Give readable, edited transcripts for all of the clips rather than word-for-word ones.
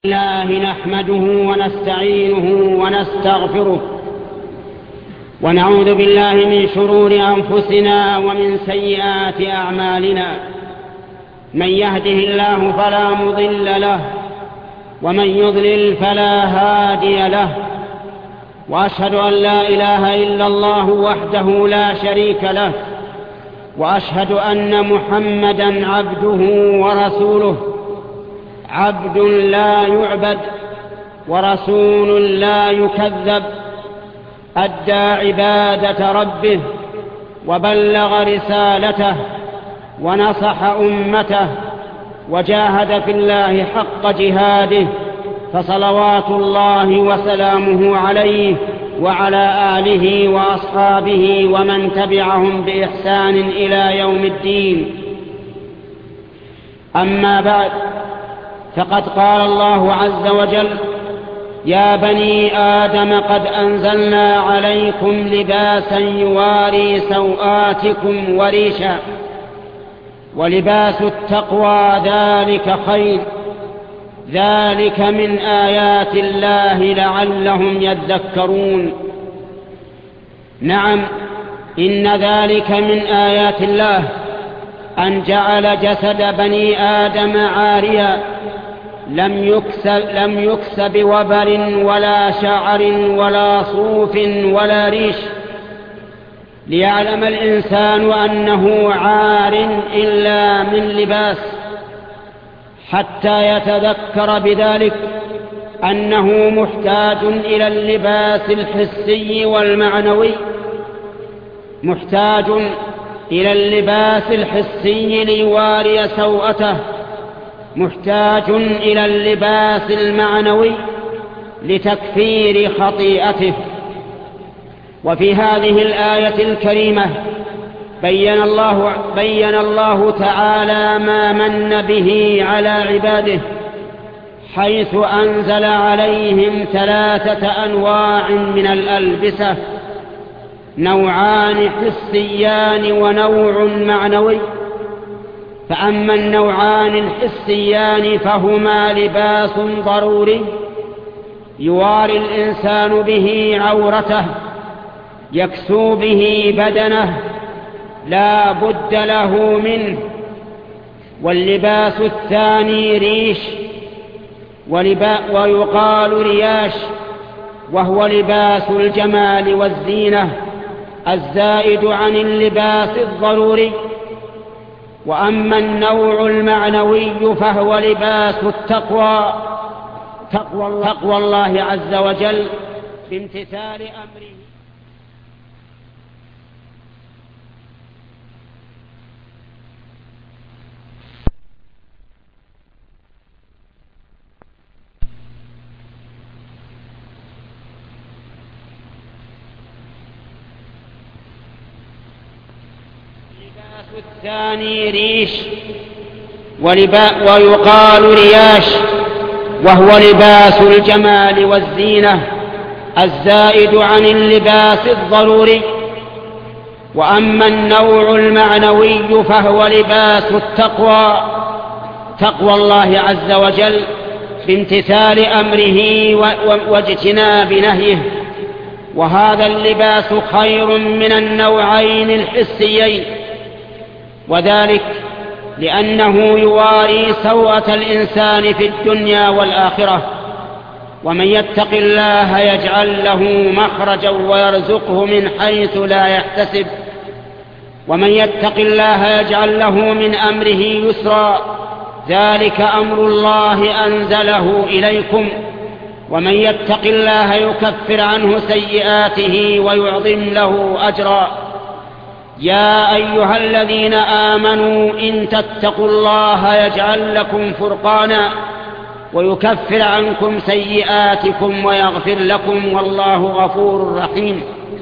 الله نحمده ونستعينه ونستغفره ونعوذ بالله من شرور أنفسنا ومن سيئات أعمالنا. من يهده الله فلا مضل له ومن يضلل فلا هادي له، وأشهد أن لا إله إلا الله وحده لا شريك له، وأشهد أن محمدا عبده ورسوله، عبد لا يعبد ورسول لا يكذب، أدى عبادة ربه وبلغ رسالته ونصح أمته وجاهد في الله حق جهاده، فصلوات الله وسلامه عليه وعلى آله وأصحابه ومن تبعهم بإحسان إلى يوم الدين. أما بعد، فقد قال الله عز وجل: يا بني آدم قد أنزلنا عليكم لباسا يواري سوآتكم وريشا، ولباس التقوى ذلك خير، ذلك من آيات الله لعلهم يذكرون. نعم، إن ذلك من آيات الله أن جعل جسد بني آدم عاريا لم يكس بوبر ولا شعر ولا صوف ولا ريش، ليعلم الإنسان أنه عار إلا من لباس، حتى يتذكر بذلك أنه محتاج إلى اللباس الحسي والمعنوي، محتاج إلى اللباس الحسي ليواري سوءته، محتاج إلى اللباس المعنوي لتكفير خطيئته. وفي هذه الآية الكريمة بين الله تعالى ما من به على عباده، حيث أنزل عليهم 3 أنواع من الألبسة: نوعان حسيان ونوع معنوي. فأما النوعان الحسيان فهما لباس ضروري يواري الإنسان به عورته، يكسو به بدنه، لا بد له منه. واللباس الثاني ريش، ويقال رياش، وهو لباس الجمال والزينة الزائد عن اللباس الضروري. وأما النوع المعنوي فهو لباس التقوى، تقوى الله عز وجل بامتثال أمره. الثاني ريش، ويقال رياش، وهو لباس الجمال والزينة الزائد عن اللباس الضروري. وأما النوع المعنوي فهو لباس التقوى، تقوى الله عز وجل بامتثال أمره واجتناب نهيه. وهذا اللباس خير من النوعين الحسيين، وذلك لأنه يواري سوءة الإنسان في الدنيا والآخرة. ومن يتق الله يجعل له مخرجا ويرزقه من حيث لا يحتسب، ومن يتق الله يجعل له من أمره يسرا، ذلك أمر الله أنزله إليكم. ومن يتق الله يكفر عنه سيئاته ويعظم له أجرا. يا أيها الذين آمنوا إن تتقوا الله يجعل لكم فرقانا ويكفر عنكم سيئاتكم ويغفر لكم، والله غفور رحيم.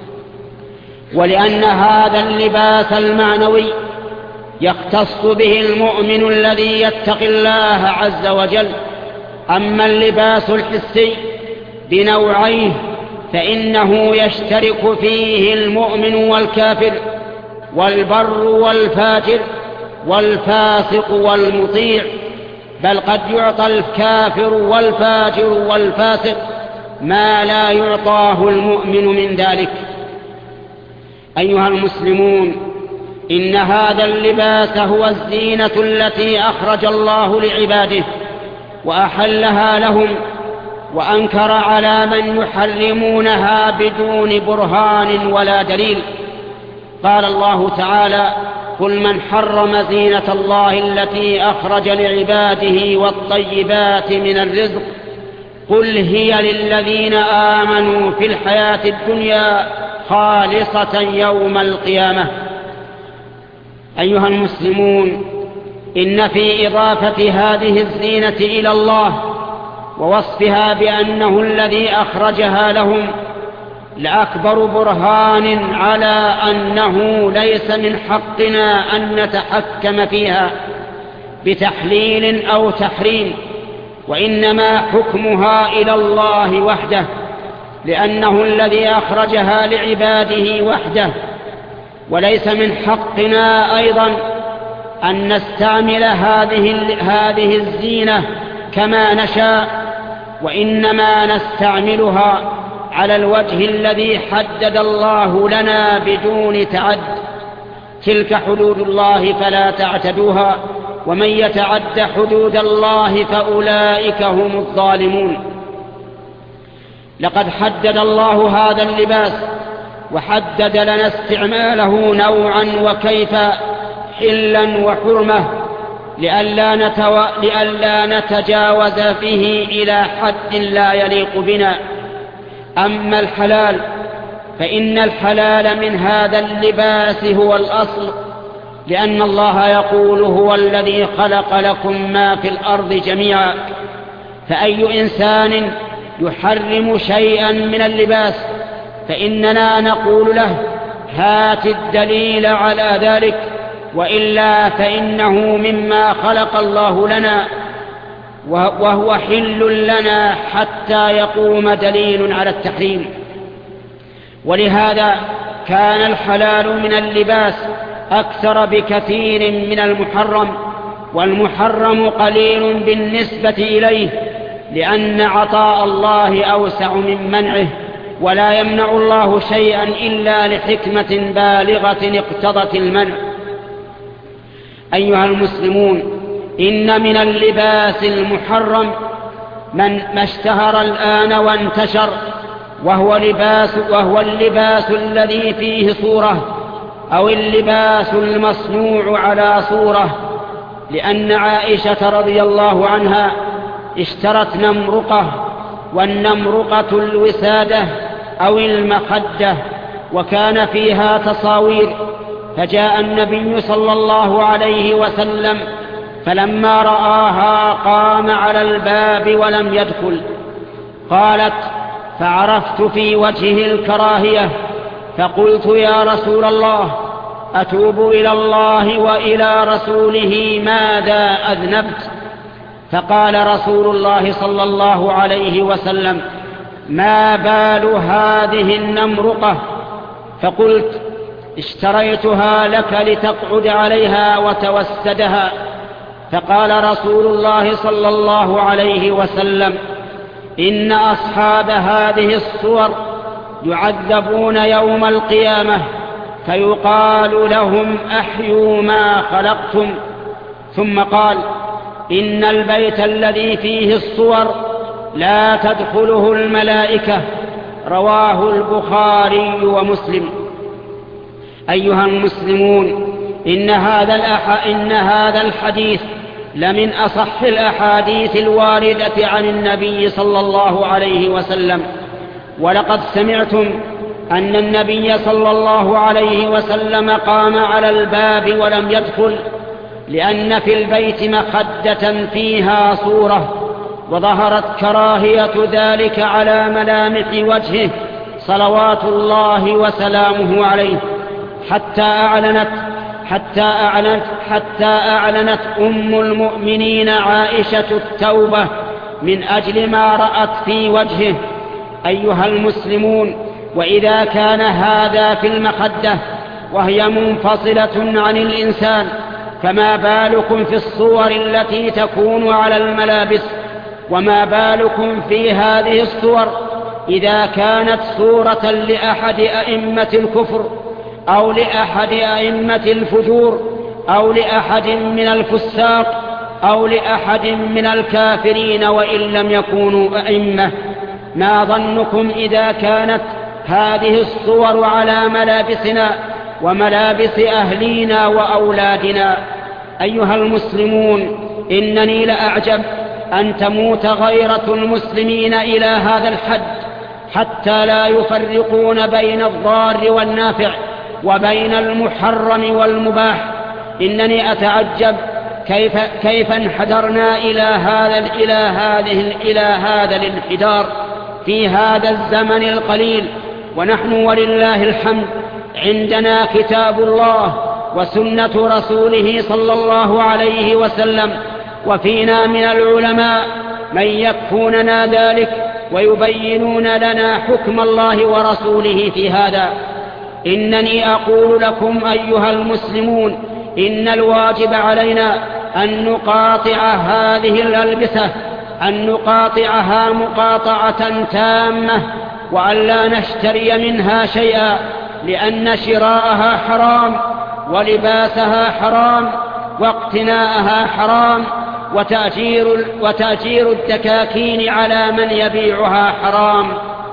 ولأن هذا اللباس المعنوي يختص به المؤمن الذي يتقي الله عز وجل. أما اللباس الحسي بنوعيه فإنه يشترك فيه المؤمن والكافر، والبر والفاجر، والفاسق والمطيع، بل قد يعطى الكافر والفاجر والفاسق ما لا يعطاه المؤمن من ذلك. أيها المسلمون، إن هذا اللباس هو الزينة التي أخرج الله لعباده وأحلها لهم، وأنكر على من يحرمونها بدون برهان ولا دليل. قال الله تعالى: قل من حرم زينة الله التي أخرج لعباده والطيبات من الرزق قل هي للذين آمنوا في الحياة الدنيا خالصة يوم القيامة. أيها المسلمون، إن في إضافة هذه الزينة إلى الله ووصفها بأنه الذي أخرجها لهم لأكبر برهان على أنه ليس من حقنا أن نتحكم فيها بتحليل أو تحريم، وإنما حكمها إلى الله وحده، لأنه الذي أخرجها لعباده وحده. وليس من حقنا أيضا أن نستعمل هذه الزينة كما نشاء، وإنما نستعملها على الوجه الذي حدد الله لنا بدون تعد. تلك حدود الله فلا تعتدوها، ومن يتعد حدود الله فأولئك هم الظالمون. لقد حدد الله هذا اللباس وحدد لنا استعماله نوعا وكيفا، حلا وحرمة، لئلا نتجاوز فيه إلى حد لا يليق بنا. أما الحلال فإن الحلال من هذا اللباس هو الأصل، لأن الله يقول: هو الذي خلق لكم ما في الأرض جميعا. فأي إنسان يحرم شيئا من اللباس فإننا نقول له: هات الدليل على ذلك، وإلا فإنه مما خلق الله لنا وهو حل لنا حتى يقوم دليل على التحريم. ولهذا كان الحلال من اللباس أكثر بكثير من المحرم، والمحرم قليل بالنسبة إليه، لأن عطاء الله أوسع من منعه، ولا يمنع الله شيئا إلا لحكمة بالغة اقتضت المنع. أيها المسلمون، إن من اللباس المحرم ما اشتهر الآن وانتشر، وهو اللباس الذي فيه صورة، أو اللباس المصنوع على صورة. لأن عائشة رضي الله عنها اشترت نمرقة، والنمرقة الوسادة أو المخدة، وكان فيها تصاوير. فجاء النبي صلى الله عليه وسلم فلما رآها قام على الباب ولم يدخل. قالت: فعرفت في وجهه الكراهية، فقلت: يا رسول الله، أتوب إلى الله وإلى رسوله، ماذا أذنبت؟ فقال رسول الله صلى الله عليه وسلم: ما بال هذه النمرقة؟ فقلت: اشتريتها لك لتقعد عليها وتوسدها. فقال رسول الله صلى الله عليه وسلم: إن أصحاب هذه الصور يعذبون يوم القيامة، فيقال لهم: أحيوا ما خلقتم. ثم قال: إن البيت الذي فيه الصور لا تدخله الملائكة. رواه البخاري ومسلم. أيها المسلمون، إن هذا الحديث لمن أصح الأحاديث الواردة عن النبي صلى الله عليه وسلم. ولقد سمعتم أن النبي صلى الله عليه وسلم قام على الباب ولم يدخل، لأن في البيت مخدة فيها صورة، وظهرت كراهية ذلك على ملامح وجهه صلوات الله وسلامه عليه، حتى أعلنت أم المؤمنين عائشة التوبة من أجل ما رأت في وجهه. أيها المسلمون، وإذا كان هذا في المخدة وهي منفصلة عن الإنسان، فما بالكم في الصور التي تكون على الملابس؟ وما بالكم في هذه الصور إذا كانت صورة لأحد أئمة الكفر أو لأحد أئمة الفجور أو لأحد من الفساق أو لأحد من الكافرين وإن لم يكونوا أئمة؟ ما ظنكم إذا كانت هذه الصور على ملابسنا وملابس أهلينا وأولادنا؟ أيها المسلمون، إنني لأعجب أن تموت غيرة المسلمين إلى هذا الحد حتى لا يفرقون بين الضار والنافع وبين المحرم والمباح. إنني أتعجب كيف انحدرنا إلى هذا الانحدار في هذا الزمن القليل، ونحن ولله الحمد عندنا كتاب الله وسنة رسوله صلى الله عليه وسلم، وفينا من العلماء من يكفوننا ذلك ويبينون لنا حكم الله ورسوله في هذا. إنني أقول لكم أيها المسلمون، إن الواجب علينا أن نقاطع هذه الألبسة، أن نقاطعها مقاطعة تامة، وأن لا نشتري منها شيئا، لأن شراءها حرام ولباسها حرام واقتناءها حرام، وتأجير الدكاكين على من يبيعها حرام،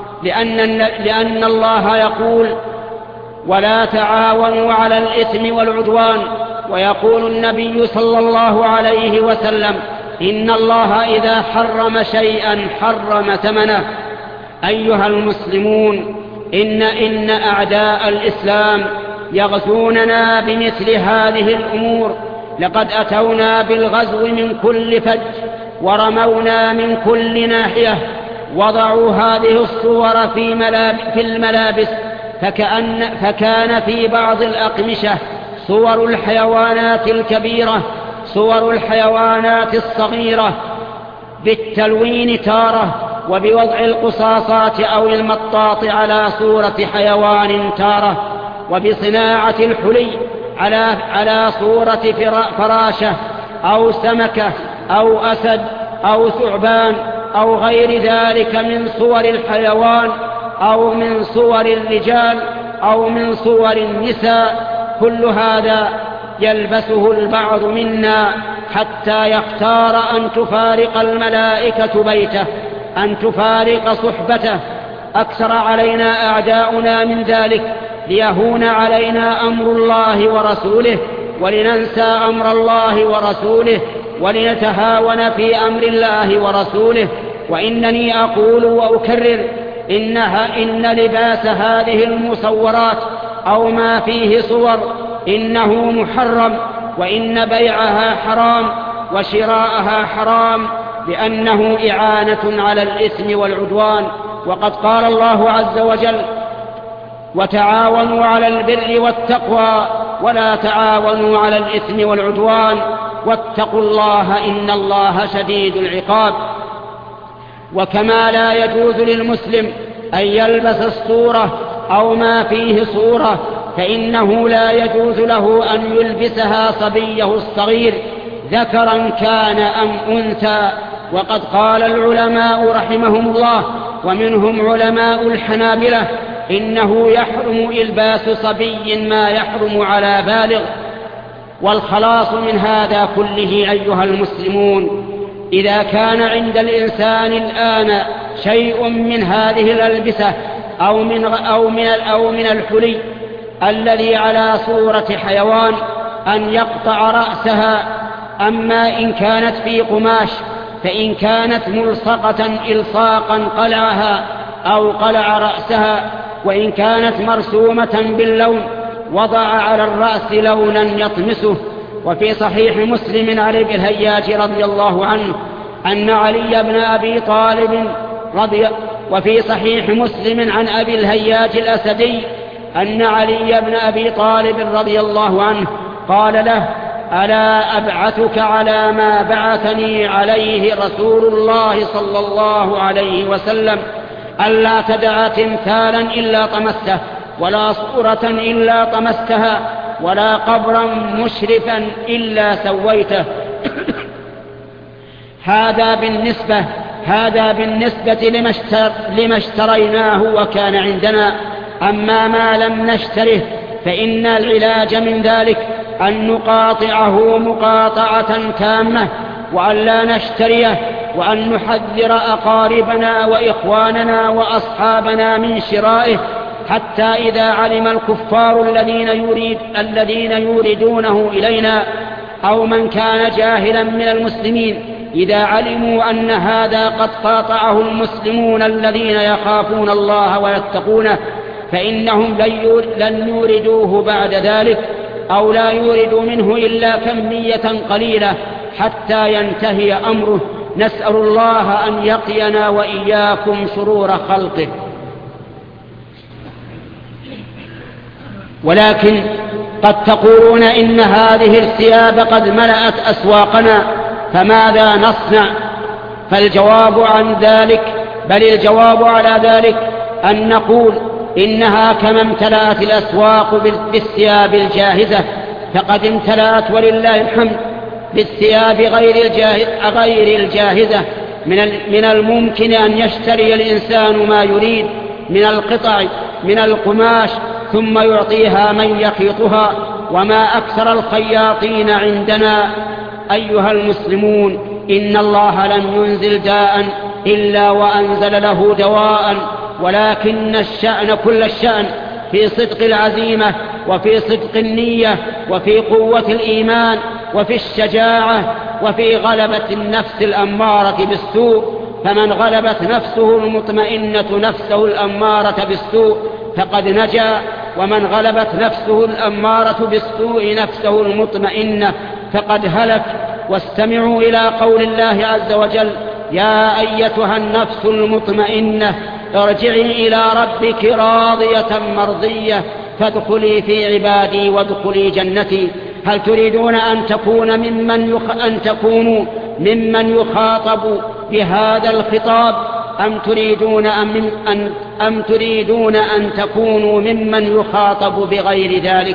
لأن الله يقول: ولا تعاونوا على الإثم والعدوان. ويقول النبي صلى الله عليه وسلم: إن الله إذا حرم شيئا حرم ثمنه. أيها المسلمون، إن أعداء الإسلام يغزوننا بمثل هذه الأمور. لقد أتونا بالغزو من كل فج ورمونا من كل ناحية، وضعوا هذه الصور في الملابس، فكان في بعض الأقمشة صور الحيوانات الكبيرة، صور الحيوانات الصغيرة بالتلوين تارة، وبوضع القصاصات أو المطاط على صورة حيوان تارة، وبصناعة الحلي على صورة فراشة أو سمكة أو أسد أو ثعبان أو غير ذلك من صور الحيوان أو من صور الرجال أو من صور النساء. كل هذا يلبسه البعض منا حتى يختار أن تفارق الملائكة بيته، أن تفارق صحبته. أكثر علينا أعداؤنا من ذلك ليهون علينا أمر الله ورسوله، ولننسى أمر الله ورسوله، ولنتهاون في أمر الله ورسوله. وإنني أقول وأكرر: إن لباس هذه المصورات أو ما فيه صور إنه محرم، وإن بيعها حرام وشراءها حرام، لأنه إعانة على الإثم والعدوان. وقد قال الله عز وجل: وتعاونوا على البر والتقوى ولا تعاونوا على الإثم والعدوان واتقوا الله إن الله شديد العقاب. وكما لا يجوز للمسلم أن يلبس الصورة أو ما فيه صورة، فإنه لا يجوز له أن يلبسها صبيه الصغير ذكرا كان أم أنثى. وقد قال العلماء رحمهم الله، ومنهم علماء الحنابلة: إنه يحرم إلباس صبي ما يحرم على بالغ. والخلاص من هذا كله أيها المسلمون، إذا كان عند الإنسان الآن شيء من هذه الألبسة أو من الحلي الذي على صورة حيوان، أن يقطع رأسها. أما إن كانت في قماش، فإن كانت ملصقة إلصاقا قلعها أو قلع رأسها، وإن كانت مرسومة باللون وضع على الرأس لونا يطمسه. وفي صحيح مسلم عن أبي الهياج رضي الله عنه أن علي بن أبي طالب وفي صحيح مسلم عن أبي الهياج الأسدي أن علي بن أبي طالب رضي الله عنه قال له: ألا أبعثك على ما بعثني عليه رسول الله صلى الله عليه وسلم، ألا تدع تمثالا إلا طمسته ولا صورة إلا طمستها، ولا قبرا مشرفا إلا سويته. هذا بالنسبة لما اشتريناه وكان عندنا. أما ما لم نشتره فإن العلاج من ذلك أن نقاطعه مقاطعة تامة، وأن لا نشتريه، وأن نحذر أقاربنا وإخواننا وأصحابنا من شرائه، حتى إذا علم الكفار الذين يوردونه إلينا أو من كان جاهلا من المسلمين إذا علموا أن هذا قد قاطعه المسلمون الذين يخافون الله ويتقونه، فإنهم لن يوردوه بعد ذلك، أو لا يوردوا منه إلا كمية قليلة حتى ينتهي أمره. نسأل الله أن يقينا وإياكم شرور خلقه. ولكن قد تقولون إن هذه الثياب قد ملأت أسواقنا، فماذا نصنع؟ فالجواب عن ذلك، بل الجواب على ذلك أن نقول إنها كما امتلأت الأسواق بالثياب الجاهزة فقد امتلأت ولله الحمد بالثياب غير الجاهزة. من الممكن أن يشتري الإنسان ما يريد من القطع من القماش ثم يعطيها من يخيطها، وما أكثر الخياطين عندنا. أيها المسلمون، إن الله لم ينزل داء إلا وأنزل له دواء، ولكن الشأن كل الشأن في صدق العزيمة، وفي صدق النية، وفي قوة الإيمان، وفي الشجاعة، وفي غلبة النفس الأمارة بالسوء. فمن غلبت نفسه المطمئنة نفسه الأمارة بالسوء فقد نجا، ومن غلبت نفسه الأمارة بالسوء نفسه المطمئنة فقد هلك. واستمعوا إلى قول الله عز وجل: يا أيتها النفس المطمئنة ارجعي إلى ربك راضية مرضية فادخلي في عبادي وادخلي جنتي. هل تريدون أن تكونوا ممن يخاطب بهذا الخطاب، أم تريدون أن تكونوا ممن يخاطب بغير ذلك؟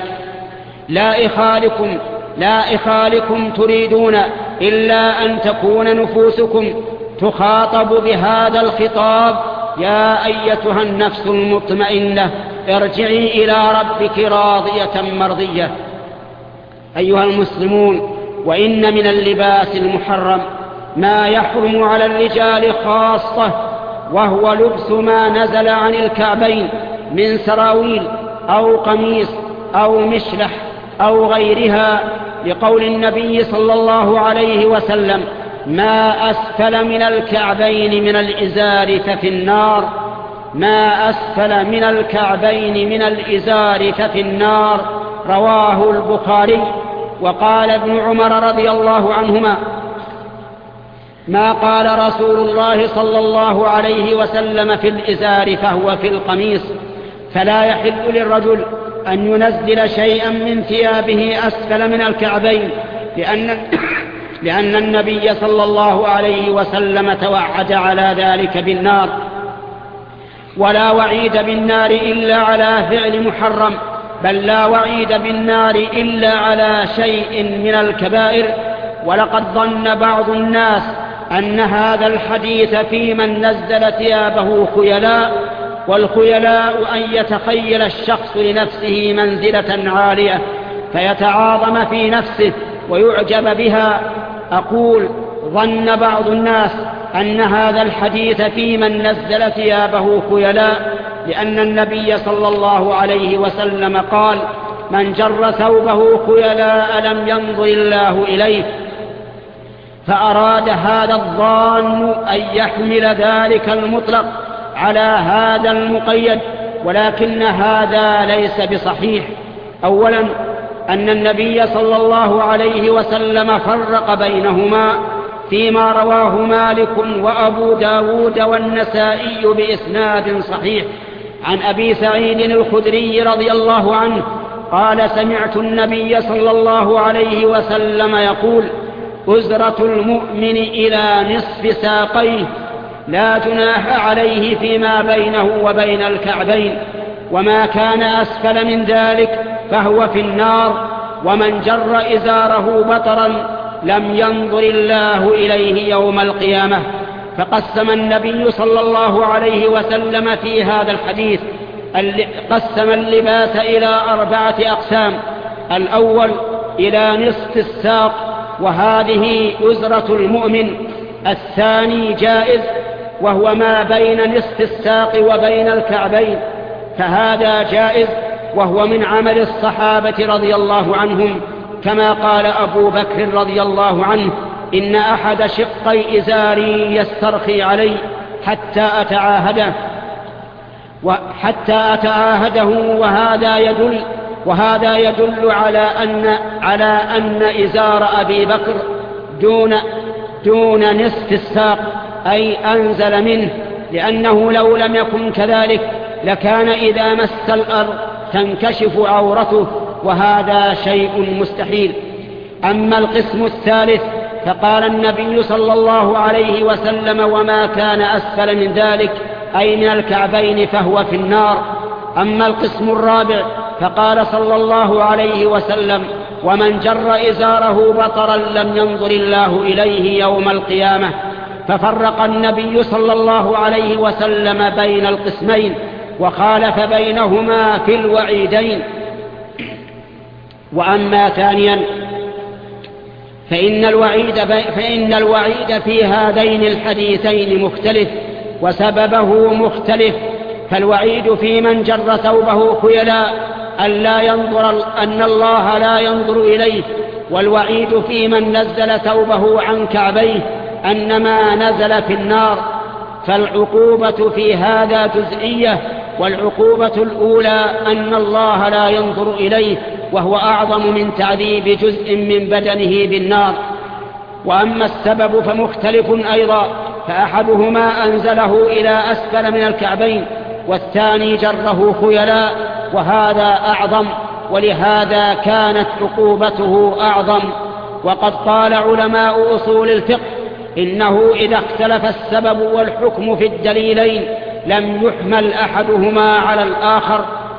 لا إخالكم تريدون إلا أن تكون نفوسكم تخاطب بهذا الخطاب: يا أيتها النفس المطمئنة ارجعي إلى ربك راضية مرضية. أيها المسلمون، وإن من اللباس المحرم ما يحرم على الرجال خاصة، وهو لبس ما نزل عن الكعبين من سراويل أو قميص أو مشلح أو غيرها، لقول النبي صلى الله عليه وسلم: ما أسفل من الكعبين من الإزار ففي النار. ما أسفل من الكعبين من الإزار ففي النار، رواه البخاري. وقال ابن عمر رضي الله عنهما: ما قال رسول الله صلى الله عليه وسلم في الإزار فهو في القميص. فلا يحل للرجل أن ينزل شيئا من ثيابه أسفل من الكعبين، لأن النبي صلى الله عليه وسلم توعد على ذلك بالنار. ولا وعيد بالنار إلا على فعل محرم، بل لا وعيد بالنار إلا على شيء من الكبائر. ولقد ظن بعض الناس أن هذا الحديث في من نزل ثيابه خيلاء، والخيلاء أن يتخيل الشخص لنفسه منزلة عالية فيتعاظم في نفسه ويعجب بها. أقول: ظن بعض الناس أن هذا الحديث في من نزل ثيابه خيلاء، لأن النبي صلى الله عليه وسلم قال: من جر ثوبه خيلاء لم ينظر الله إليه. فأراد هذا الظان أن يحمل ذلك المطلق على هذا المقيد، ولكن هذا ليس بصحيح. أولا، أن النبي صلى الله عليه وسلم فرق بينهما فيما رواه مالك وأبو داود والنسائي بإسناد صحيح عن أبي سعيد الخدري رضي الله عنه قال: سمعت النبي صلى الله عليه وسلم يقول: أزرة المؤمن إلى نصف ساقيه، لا جناح عليه فيما بينه وبين الكعبين، وما كان أسفل من ذلك فهو في النار، ومن جر إزاره بطرا لم ينظر الله إليه يوم القيامة. فقسم النبي صلى الله عليه وسلم في هذا الحديث قسم اللباس إلى 4 أقسام: الأول إلى نصف الساق، وهذه أزرة المؤمن. الثاني جائز، وهو ما بين نصف الساق وبين الكعبين، فهذا جائز، وهو من عمل الصحابة رضي الله عنهم، كما قال أبو بكر رضي الله عنه: إن أحد شقي إزاري يسترخي علي حتى أتعاهده، وهذا يدل على أن إزار أبي بكر دون نصف الساق، أي أنزل منه، لأنه لو لم يكن كذلك لكان إذا مس الأرض تنكشف عورته، وهذا شيء مستحيل. أما القسم الثالث فقال النبي صلى الله عليه وسلم: وما كان أسفل من ذلك، أي من الكعبين، فهو في النار. أما القسم الرابع فقال صلى الله عليه وسلم: ومن جر إزاره بطرا لم ينظر الله إليه يوم القيامة. ففرق النبي صلى الله عليه وسلم بين القسمين، وخالف بينهما في الوعيدين. وأما ثانيا فإن الوعيد في هذين الحديثين مختلف، وسببه مختلف. فالوعيد في من جر ثوبه خيلاء أن الله لا ينظر إليه، والوعيد في من نزل ثوبه عن كعبيه أنما نزل في النار. فالعقوبة في هذا جزئية، والعقوبة الأولى أن الله لا ينظر إليه، وهو أعظم من تعذيب جزء من بدنه بالنار. وأما السبب فمختلف أيضا، فأحدهما أنزله إلى أسفل من الكعبين، والثاني جره خيلاء، وهذا أعظم، ولهذا كانت عقوبته أعظم. وقد قال علماء أصول الفقه: إنه إذا اختلف السبب والحكم في الدليلين لم يحمل أحدهما على الآخر.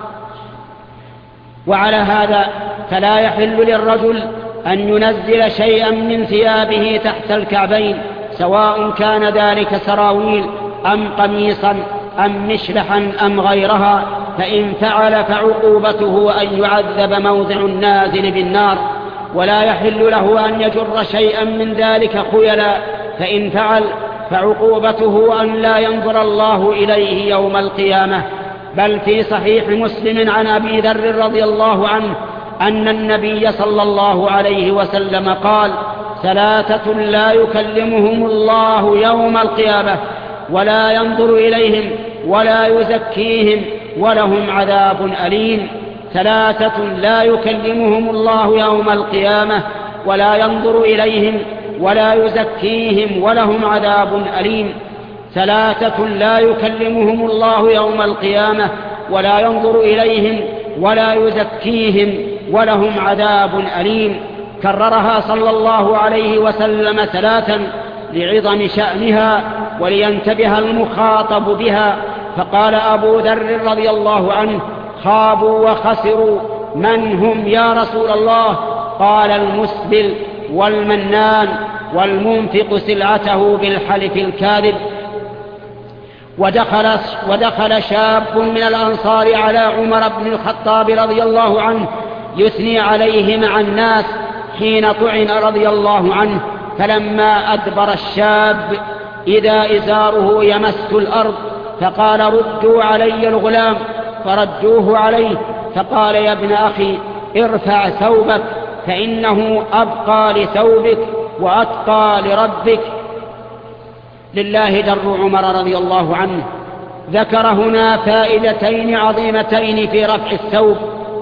وعلى هذا فلا يحل للرجل أن ينزل شيئا من ثيابه تحت الكعبين، سواء كان ذلك سراويل أم قميصا أم مشلحا أم غيرها، فإن فعل فعقوبته أن يعذب موضع النازل بالنار. ولا يحل له أن يجر شيئا من ذلك خيلا، فإن فعل فعقوبته أن لا ينظر الله إليه يوم القيامة. بل في صحيح مسلم عن أبي ذر رضي الله عنه أن النبي صلى الله عليه وسلم قال: 3 لا يكلمهم الله يوم القيامة ولا ينظر إليهم ولا يزكيهم ولهم عذاب أليم. 3 لا يكلمهم الله يوم القيامة ولا ينظر إليهم ولا يزكيهم ولهم عذاب أليم. 3 لا يكلمهم الله يوم القيامة ولا ينظر إليهم ولا يزكيهم ولهم عذاب أليم. كررها صلى الله عليه وسلم 3 لعظم شأنها ولينتبه المخاطب بها. فقال أبو ذر رضي الله عنه: خابوا وخسروا، من هم يا رسول الله؟ قال: المسبل والمنان والمنفق سلعته بالحلف الكاذب. ودخل شاب من الأنصار على عمر بن الخطاب رضي الله عنه يثني عليه مع الناس حين طعن رضي الله عنه، فلما أدبر الشاب إذا إزاره يمس الأرض، فقال: ردوا علي الغلام، فردوه عليه. فقال: يا ابن أخي، ارفع ثوبك، فإنه أبقى لثوبك وأتقى لربك. لله در عمر رضي الله عنه. ذكر هنا فائدتين عظيمتين في رفع الثوب: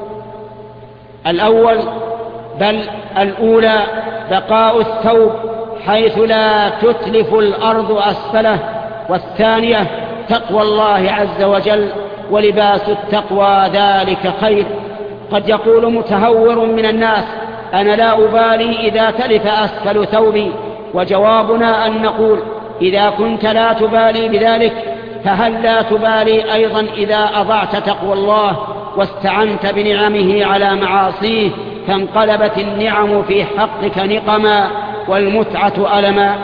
الأولى بقاء الثوب حيث لا تتلف الأرض أسفله، والثانية تقوى الله عز وجل، ولباس التقوى ذلك خير. قد يقول متهور من الناس: أنا لا أبالي إذا تلف أسفل ثوبي. وجوابنا أن نقول: إذا كنت لا تبالي بذلك، فهل لا تبالي أيضا إذا أضعت تقوى الله واستعنت بنعمه على معاصيه فانقلبت النعم في حقك نقما والمتعة ألما.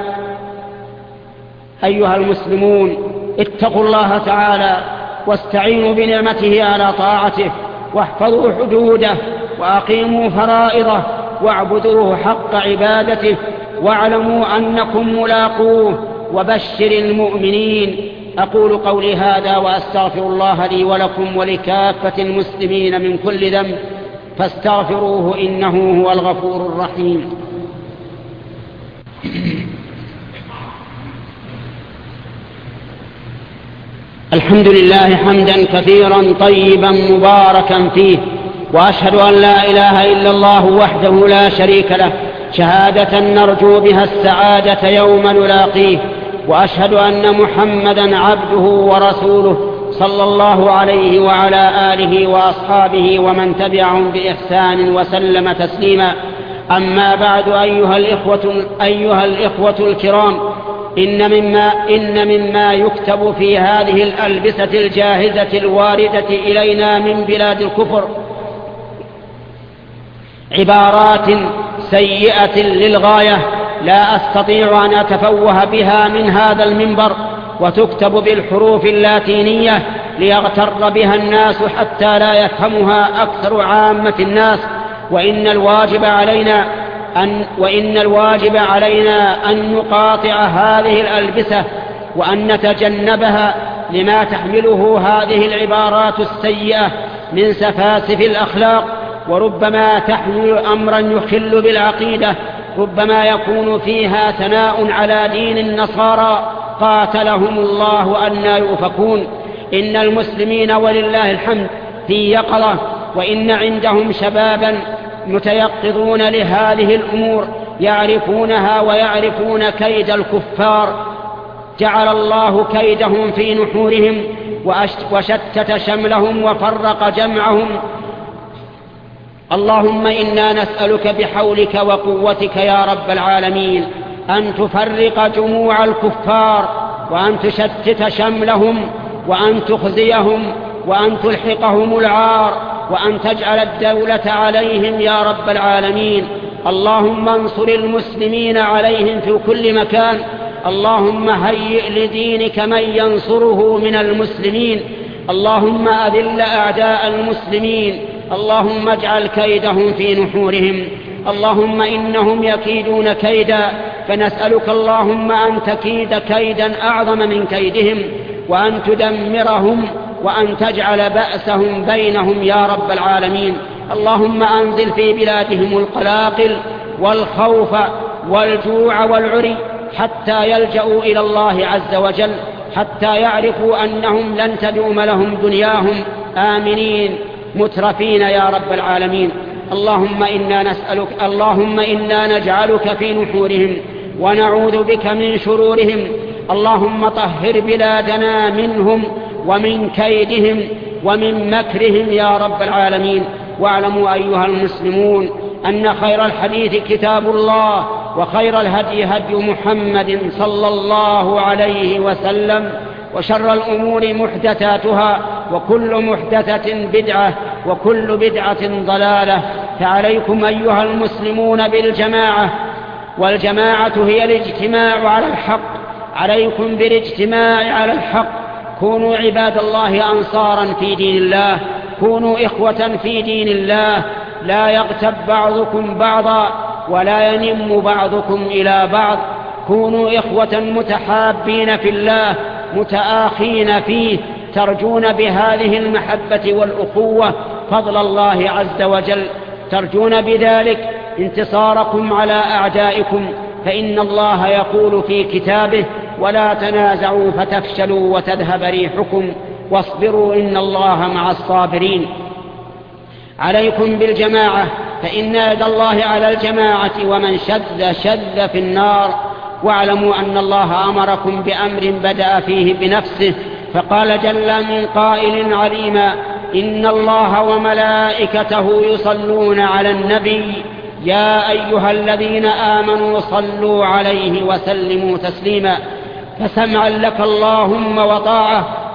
أيها المسلمون، اتقوا الله تعالى واستعينوا بنعمته على طاعته، واحفظوا حدوده، وأقيموا فرائضه، واعبدوه حق عبادته، واعلموا أنكم ملاقوه، وبشر المؤمنين. أقول قولي هذا وأستغفر الله لي ولكم ولكافة المسلمين من كل ذنب، فاستغفروه إنه هو الغفور الرحيم. الحمد لله حمدا كثيرا طيبا مباركا فيه، وأشهد أن لا إله إلا الله وحده لا شريك له شهادة نرجو بها السعادة يوم نلاقيه، وأشهد أن محمدا عبده ورسوله صلى الله عليه وعلى آله وأصحابه ومن تبعهم بإحسان وسلم تسليما. أما بعد، أيها الإخوة الكرام، إن مما يكتب في هذه الألبسة الجاهزة الواردة إلينا من بلاد الكفر عبارات سيئة للغاية لا أستطيع أن أتفوه بها من هذا المنبر، وتكتب بالحروف اللاتينية ليغتر بها الناس حتى لا يفهمها أكثر عامة الناس. وإن الواجب علينا أن نقاطع هذه الألبسة وأن نتجنبها لما تحمله هذه العبارات السيئة من سفاسف الأخلاق، وربما تحمل أمرا يخل بالعقيدة، ربما يكون فيها ثناء على دين النصارى قاتلهم الله أنى يؤفكون. إن المسلمين ولله الحمد في يقظة، وإن عندهم شبابا متيقظون لهذه الأمور يعرفونها ويعرفون كيد الكفار. جعل الله كيدهم في نحورهم وشتت شملهم وفرق جمعهم. اللهم إنا نسألك بحولك وقوتك يا رب العالمين أن تفرق جموع الكفار، وأن تشتت شملهم، وأن تخزيهم، وأن تلحقهم العار، وأن تجعل الدولة عليهم يا رب العالمين. اللهم انصر المسلمين عليهم في كل مكان. اللهم هيئ لدينك من ينصره من المسلمين. اللهم أذل أعداء المسلمين. اللهم اجعل كيدهم في نحورهم. اللهم إنهم يكيدون كيدا، فنسألك اللهم أن تكيد كيدا أعظم من كيدهم، وأن تدمرهم، وأن تجعل بأسهم بينهم يا رب العالمين. اللهم أنزل في بلادهم القلاقل والخوف والجوع والعري حتى يلجأوا إلى الله عز وجل، حتى يعرفوا أنهم لن تدوم لهم دنياهم آمنين مترفين يا رب العالمين. اللهم إنا نجعلك في نحورهم ونعوذ بك من شرورهم. اللهم طهر بلادنا منهم ومن كيدهم ومن مكرهم يا رب العالمين. واعلموا أيها المسلمون أن خير الحديث كتاب الله، وخير الهدي هدي محمد صلى الله عليه وسلم، وشر الأمور محدثاتها، وكل محدثة بدعة، وكل بدعة ضلالة. فعليكم أيها المسلمون بالجماعة، والجماعة هي الاجتماع على الحق. عليكم بالاجتماع على الحق. كونوا عباد الله أنصارا في دين الله، كونوا إخوة في دين الله، لا يغتب بعضكم بعضا ولا ينم بعضكم إلى بعض. كونوا إخوة متحابين في الله متآخين فيه، ترجون بهذه المحبة والأخوة فضل الله عز وجل، ترجون بذلك انتصاركم على أعدائكم. فإن الله يقول في كتابه: ولا تنازعوا فتفشلوا وتذهب ريحكم واصبروا إن الله مع الصابرين. عليكم بالجماعة، فإن يد الله على الجماعة، ومن شذ في النار. واعلموا أن الله أمركم بأمر بدأ فيه بنفسه، فقال جل من قائل عليما: إن الله وملائكته يصلون على النبي يا أيها الذين آمنوا صلوا عليه وسلموا تسليما. فسمعا لك اللهم وطاعة،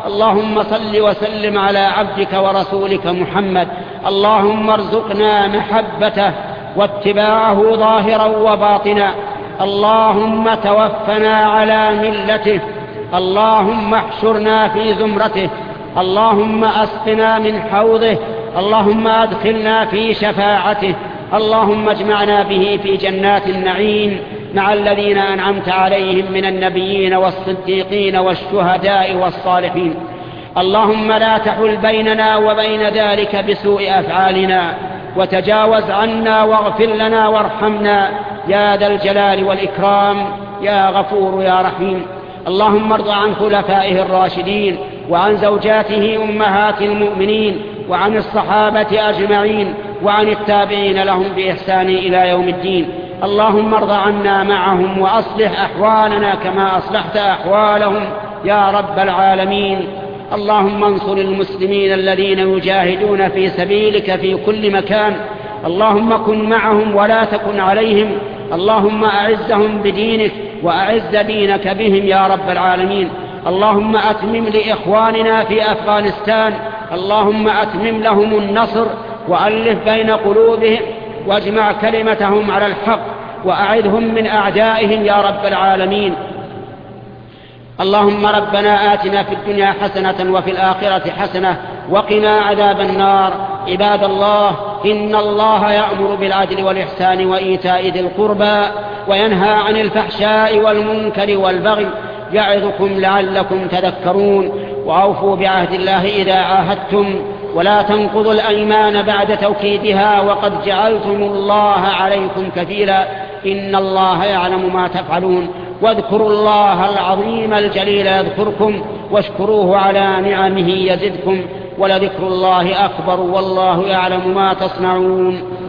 اللهم صل وسلم على عبدك ورسولك محمد. اللهم ارزقنا محبته واتباعه ظاهرا وباطنا. اللهم توفنا على ملته. اللهم احشرنا في زمرته. اللهم أسقنا من حوضه. اللهم أدخلنا في شفاعته. اللهم اجمعنا به في جنات النعيم مع الذين أنعمت عليهم من النبيين والصديقين والشهداء والصالحين. اللهم لا تحل بيننا وبين ذلك بسوء أفعالنا، وتجاوز عنا واغفر لنا وارحمنا يا ذا الجلال والإكرام يا غفور يا رحيم. اللهم ارض عن خلفائه الراشدين وعن زوجاته أمهات المؤمنين وعن الصحابة أجمعين وعن التابعين لهم بإحسان إلى يوم الدين. اللهم ارض عنا معهم وأصلح أحوالنا كما أصلحت أحوالهم يا رب العالمين. اللهم انصر المسلمين الذين يجاهدون في سبيلك في كل مكان. اللهم كن معهم ولا تكن عليهم. اللهم أعزهم بدينك وأعز دينك بهم يا رب العالمين. اللهم أتمم لإخواننا في أفغانستان، اللهم أتمم لهم النصر وألف بين قلوبهم واجمع كلمتهم على الحق وأعذهم من أعدائهم يا رب العالمين. اللهم ربنا آتنا في الدنيا حسنة وفي الآخرة حسنة وقنا عذاب النار. عباد الله، إن الله يأمر بالعدل والإحسان وإيتاء ذي القربى وينهى عن الفحشاء والمنكر والبغي يعظكم لعلكم تذكرون. وأوفوا بعهد الله إذا عاهدتم ولا تنقضوا الأيمان بعد توكيدها وقد جعلتم الله عليكم كفيلا إن الله يعلم ما تفعلون. واذكروا الله العظيم الجليل يذكركم واشكروه على نعمه يزدكم ولذكر الله أكبر والله يعلم ما تصنعون.